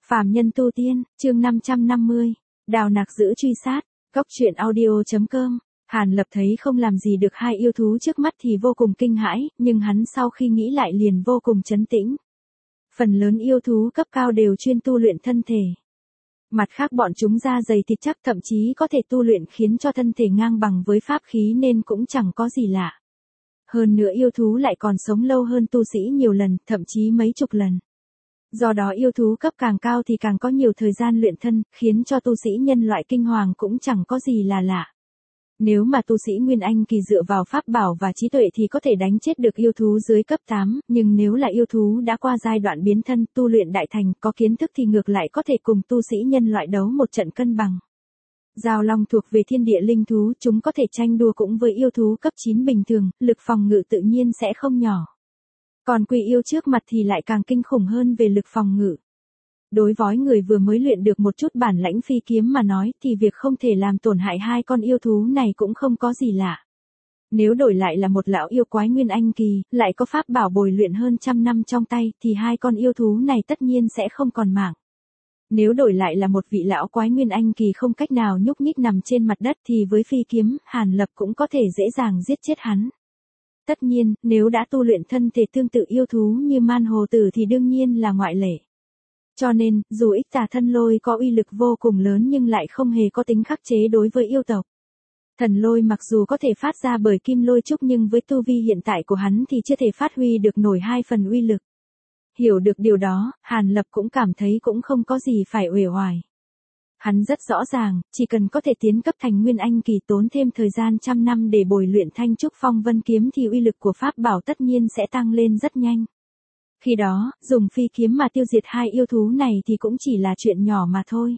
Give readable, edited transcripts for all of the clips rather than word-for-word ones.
Phàm nhân tu tiên, chương 550, Đào Nạc giữ truy sát, góc truyện audio.com. Hàn Lập thấy không làm gì được hai yêu thú trước mắt thì vô cùng kinh hãi, nhưng hắn sau khi nghĩ lại liền vô cùng trấn tĩnh. Phần lớn yêu thú cấp cao đều chuyên tu luyện thân thể. Mặt khác bọn chúng da dày thịt chắc, thậm chí có thể tu luyện khiến cho thân thể ngang bằng với pháp khí nên cũng chẳng có gì lạ. Hơn nữa yêu thú lại còn sống lâu hơn tu sĩ nhiều lần, thậm chí mấy chục lần. Do đó yêu thú cấp càng cao thì càng có nhiều thời gian luyện thân, khiến cho tu sĩ nhân loại kinh hoàng cũng chẳng có gì là lạ. Nếu mà tu sĩ Nguyên Anh kỳ dựa vào pháp bảo và trí tuệ thì có thể đánh chết được yêu thú dưới cấp 8, nhưng nếu là yêu thú đã qua giai đoạn biến thân, tu luyện đại thành, có kiến thức thì ngược lại có thể cùng tu sĩ nhân loại đấu một trận cân bằng. Giao long thuộc về thiên địa linh thú, chúng có thể tranh đua cũng với yêu thú cấp 9 bình thường, lực phòng ngự tự nhiên sẽ không nhỏ. Còn quỷ yêu trước mặt thì lại càng kinh khủng hơn về lực phòng ngự. Đối với người vừa mới luyện được một chút bản lãnh phi kiếm mà nói thì việc không thể làm tổn hại hai con yêu thú này cũng không có gì lạ. Nếu đổi lại là một lão yêu quái Nguyên Anh kỳ, lại có pháp bảo bồi luyện hơn trăm năm trong tay thì hai con yêu thú này tất nhiên sẽ không còn mạng. Nếu đổi lại là một vị lão quái Nguyên Anh kỳ không cách nào nhúc nhích nằm trên mặt đất thì với phi kiếm, Hàn Lập cũng có thể dễ dàng giết chết hắn. Tất nhiên, nếu đã tu luyện thân thể tương tự yêu thú như man hồ tử thì đương nhiên là ngoại lệ. Cho nên, dù ích tà thân lôi có uy lực vô cùng lớn nhưng lại không hề có tính khắc chế đối với yêu tộc. Thần lôi mặc dù có thể phát ra bởi kim lôi trúc nhưng với tu vi hiện tại của hắn thì chưa thể phát huy được nổi 2 phần uy lực. Hiểu được điều đó, Hàn Lập cũng cảm thấy cũng không có gì phải uể oải. Hắn rất rõ ràng, chỉ cần có thể tiến cấp thành Nguyên Anh kỳ tốn thêm thời gian trăm năm để bồi luyện Thanh Trúc Phong Vân kiếm thì uy lực của pháp bảo tất nhiên sẽ tăng lên rất nhanh. Khi đó, dùng phi kiếm mà tiêu diệt hai yêu thú này thì cũng chỉ là chuyện nhỏ mà thôi.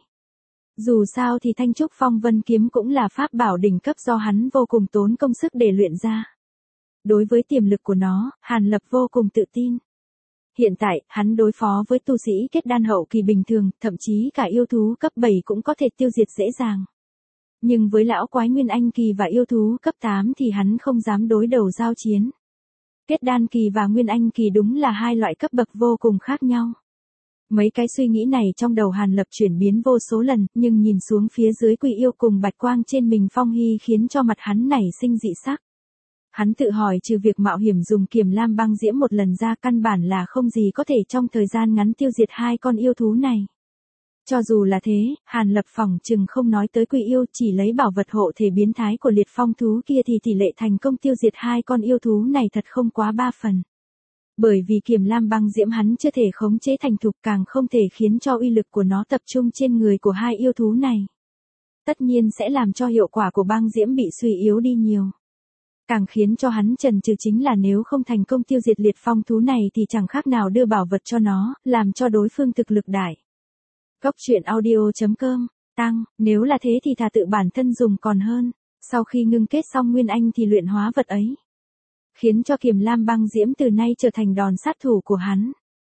Dù sao thì Thanh Trúc Phong Vân kiếm cũng là pháp bảo đỉnh cấp do hắn vô cùng tốn công sức để luyện ra. Đối với tiềm lực của nó, Hàn Lập vô cùng tự tin. Hiện tại, hắn đối phó với tu sĩ kết đan hậu kỳ bình thường, thậm chí cả yêu thú cấp 7 cũng có thể tiêu diệt dễ dàng. Nhưng với lão quái Nguyên Anh kỳ và yêu thú cấp 8 thì hắn không dám đối đầu giao chiến. Kết đan kỳ và Nguyên Anh kỳ đúng là hai loại cấp bậc vô cùng khác nhau. Mấy cái suy nghĩ này trong đầu Hàn Lập chuyển biến vô số lần, nhưng nhìn xuống phía dưới quỷ yêu cùng bạch quang trên mình phong hy khiến cho mặt hắn nảy sinh dị sắc. Hắn tự hỏi trừ việc mạo hiểm dùng kiềm lam băng diễm một lần ra căn bản là không gì có thể trong thời gian ngắn tiêu diệt hai con yêu thú này. Cho dù là thế, Hàn Lập phỏng chừng không nói tới quỷ yêu, chỉ lấy bảo vật hộ thể biến thái của liệt phong thú kia thì tỷ lệ thành công tiêu diệt hai con yêu thú này thật không quá 3 phần. Bởi vì kiềm lam băng diễm hắn chưa thể khống chế thành thục, càng không thể khiến cho uy lực của nó tập trung trên người của hai yêu thú này. Tất nhiên sẽ làm cho hiệu quả của băng diễm bị suy yếu đi nhiều. Càng khiến cho hắn chần chừ chính là nếu không thành công tiêu diệt liệt phong thú này thì chẳng khác nào đưa bảo vật cho nó, làm cho đối phương thực lực đại. Góc truyện audio.com, tăng, nếu là thế thì thà tự bản thân dùng còn hơn, sau khi ngưng kết xong Nguyên Anh thì luyện hóa vật ấy. Khiến cho kiềm lam băng diễm từ nay trở thành đòn sát thủ của hắn.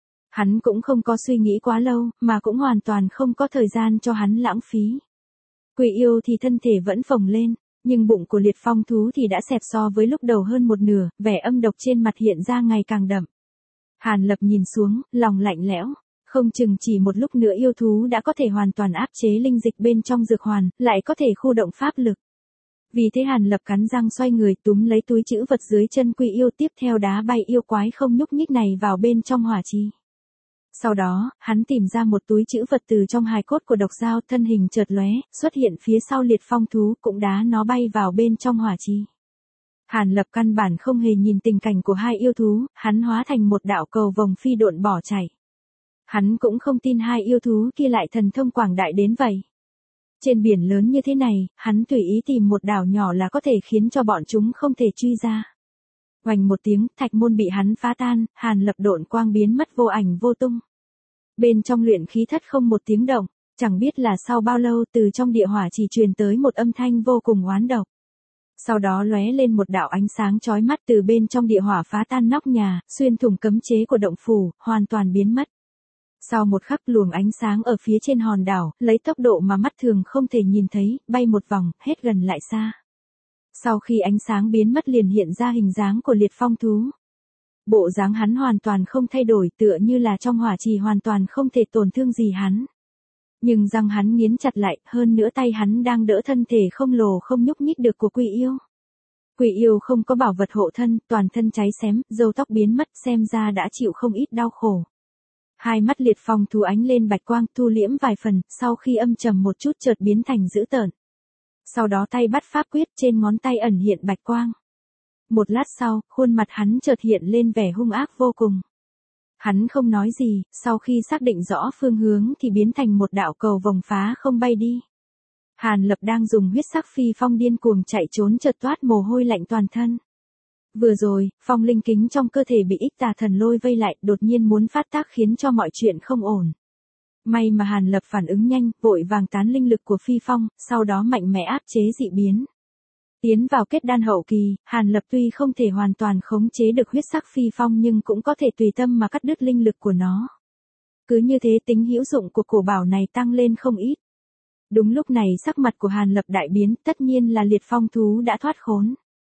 Hắn cũng không có suy nghĩ quá lâu, mà cũng hoàn toàn không có thời gian cho hắn lãng phí. Quỷ yêu thì thân thể vẫn phồng lên, nhưng bụng của liệt phong thú thì đã xẹp so với lúc đầu hơn một nửa, vẻ âm độc trên mặt hiện ra ngày càng đậm. Hàn Lập nhìn xuống, lòng lạnh lẽo. Không chừng chỉ một lúc nữa yêu thú đã có thể hoàn toàn áp chế linh dịch bên trong dược hoàn, lại có thể khu động pháp lực. Vì thế Hàn Lập cắn răng xoay người túm lấy túi trữ vật dưới chân quỷ yêu, tiếp theo đá bay yêu quái không nhúc nhích này vào bên trong hỏa chi. Sau đó, hắn tìm ra một túi trữ vật từ trong hài cốt của độc dao, thân hình chợt lóe, xuất hiện phía sau liệt phong thú, cũng đá nó bay vào bên trong hỏa chi. Hàn Lập căn bản không hề nhìn tình cảnh của hai yêu thú, hắn hóa thành một đạo cầu vồng phi độn bỏ chạy. Hắn cũng không tin hai yêu thú kia lại thần thông quảng đại đến vậy. Trên biển lớn như thế này, hắn tùy ý tìm một đảo nhỏ là có thể khiến cho bọn chúng không thể truy ra. Oành một tiếng, thạch môn bị hắn phá tan, Hàn Lập độn quang biến mất vô ảnh vô tung. Bên trong luyện khí thất không một tiếng động, chẳng biết là sau bao lâu từ trong địa hỏa chỉ truyền tới một âm thanh vô cùng oán độc. Sau đó lóe lên một đạo ánh sáng chói mắt từ bên trong địa hỏa phá tan nóc nhà, xuyên thủng cấm chế của động phủ, hoàn toàn biến mất. Sau một khắc luồng ánh sáng ở phía trên hòn đảo, lấy tốc độ mà mắt thường không thể nhìn thấy, bay một vòng, hết gần lại xa. Sau khi ánh sáng biến mất liền hiện ra hình dáng của liệt phong thú. Bộ dáng hắn hoàn toàn không thay đổi, tựa như là trong hỏa trì hoàn toàn không thể tổn thương gì hắn. Nhưng răng hắn nghiến chặt lại, hơn nữa tay hắn đang đỡ thân thể không lồ không nhúc nhích được của quỷ yêu. Quỷ yêu không có bảo vật hộ thân, toàn thân cháy xém, râu tóc biến mất, xem ra đã chịu không ít đau khổ. Hai mắt liệt phong thú ánh lên bạch quang, thu liễm vài phần, sau khi âm trầm một chút chợt biến thành dữ tợn. Sau đó tay bắt pháp quyết, trên ngón tay ẩn hiện bạch quang. Một lát sau, khuôn mặt hắn chợt hiện lên vẻ hung ác vô cùng. Hắn không nói gì, sau khi xác định rõ phương hướng thì biến thành một đạo cầu vòng phá không bay đi. Hàn Lập đang dùng huyết sắc phi phong điên cuồng chạy trốn chợt toát mồ hôi lạnh toàn thân. Vừa rồi, phong linh kính trong cơ thể bị ích tà thần lôi vây lại, đột nhiên muốn phát tác khiến cho mọi chuyện không ổn. May mà Hàn Lập phản ứng nhanh, vội vàng tán linh lực của phi phong, sau đó mạnh mẽ áp chế dị biến. Tiến vào kết đan hậu kỳ, Hàn Lập tuy không thể hoàn toàn khống chế được huyết sắc phi phong nhưng cũng có thể tùy tâm mà cắt đứt linh lực của nó. Cứ như thế tính hữu dụng của cổ bảo này tăng lên không ít. Đúng lúc này sắc mặt của Hàn Lập đại biến, tất nhiên là liệt phong thú đã thoát khốn.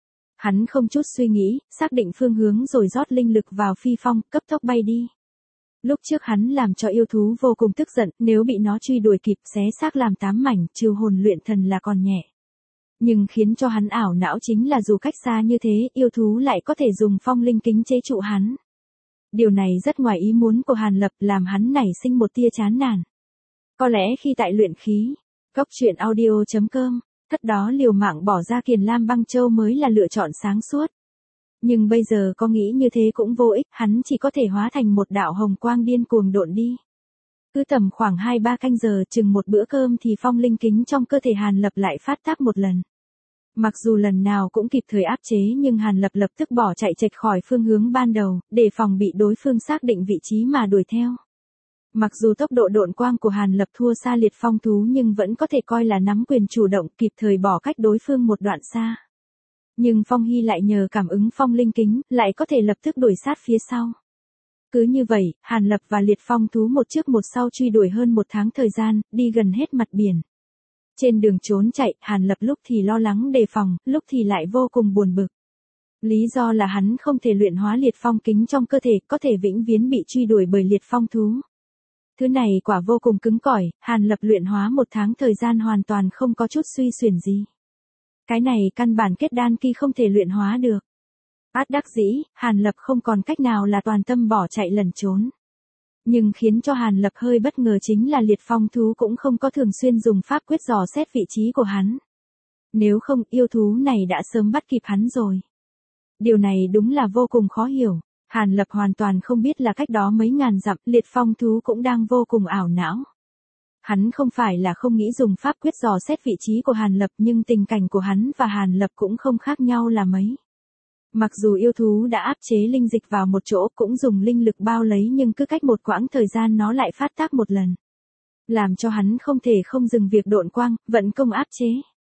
Hắn không chút suy nghĩ, xác định phương hướng rồi rót linh lực vào phi phong, cấp tốc bay đi. Lúc trước hắn làm cho yêu thú vô cùng tức giận, nếu bị nó truy đuổi kịp xé xác làm 8 mảnh, trừ hồn luyện thần là còn nhẹ. Nhưng khiến cho hắn ảo não chính là dù cách xa như thế, yêu thú lại có thể dùng phong linh kính chế trụ hắn. Điều này rất ngoài ý muốn của Hàn Lập, làm hắn nảy sinh một tia chán nản. Có lẽ khi tại luyện khí, Cốc truyện audio.com, thất đó liều mạng bỏ ra Kiền Lam Băng Châu mới là lựa chọn sáng suốt. Nhưng bây giờ có nghĩ như thế cũng vô ích, hắn chỉ có thể hóa thành một đạo hồng quang điên cuồng độn đi. Cứ tầm khoảng 2-3 canh giờ, chừng một bữa cơm thì phong linh kính trong cơ thể Hàn Lập lại phát tác một lần. Mặc dù lần nào cũng kịp thời áp chế nhưng Hàn Lập lập tức bỏ chạy chệch khỏi phương hướng ban đầu, để phòng bị đối phương xác định vị trí mà đuổi theo. Mặc dù tốc độ độn quang của Hàn Lập thua xa liệt phong thú nhưng vẫn có thể coi là nắm quyền chủ động, kịp thời bỏ cách đối phương một đoạn xa. Nhưng Phong Hy lại nhờ cảm ứng phong linh kính, lại có thể lập tức đuổi sát phía sau. Cứ như vậy, Hàn Lập và liệt phong thú một trước một sau truy đuổi hơn 1 tháng thời gian, đi gần hết mặt biển. Trên đường trốn chạy, Hàn Lập lúc thì lo lắng đề phòng, lúc thì lại vô cùng buồn bực. Lý do là hắn không thể luyện hóa liệt phong kính trong cơ thể, có thể vĩnh viễn bị truy đuổi bởi liệt phong thú. Thứ này quả vô cùng cứng cỏi, Hàn Lập luyện hóa 1 tháng thời gian hoàn toàn không có chút suy xuyển gì. Cái này căn bản kết đan kỳ không thể luyện hóa được. Át đắc dĩ, Hàn Lập không còn cách nào là toàn tâm bỏ chạy lẩn trốn. Nhưng khiến cho Hàn Lập hơi bất ngờ chính là liệt phong thú cũng không có thường xuyên dùng pháp quyết dò xét vị trí của hắn. Nếu không, yêu thú này đã sớm bắt kịp hắn rồi. Điều này đúng là vô cùng khó hiểu. Hàn Lập hoàn toàn không biết là cách đó mấy ngàn dặm, liệt phong thú cũng đang vô cùng ảo não. Hắn không phải là không nghĩ dùng pháp quyết dò xét vị trí của Hàn Lập nhưng tình cảnh của hắn và Hàn Lập cũng không khác nhau là mấy. Mặc dù yêu thú đã áp chế linh dịch vào một chỗ cũng dùng linh lực bao lấy nhưng cứ cách một quãng thời gian nó lại phát tác một lần. Làm cho hắn không thể không dừng việc độn quang, vận công áp chế.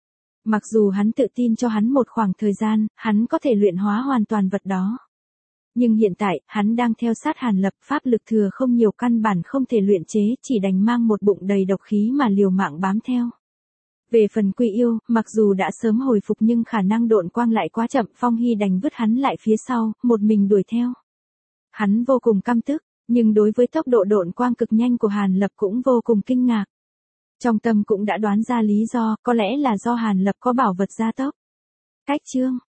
Mặc dù hắn tự tin cho hắn một khoảng thời gian, hắn có thể luyện hóa hoàn toàn vật đó. Nhưng hiện tại, hắn đang theo sát Hàn Lập, pháp lực thừa không nhiều, căn bản không thể luyện chế, chỉ đành mang một bụng đầy độc khí mà liều mạng bám theo. Về phần Quy Yêu, mặc dù đã sớm hồi phục nhưng khả năng độn quang lại quá chậm, Phong Hy đành vứt hắn lại phía sau, một mình đuổi theo. Hắn vô cùng căm tức, nhưng đối với tốc độ độn quang cực nhanh của Hàn Lập cũng vô cùng kinh ngạc. Trong tâm cũng đã đoán ra lý do, có lẽ là do Hàn Lập có bảo vật gia tốc. Cách chương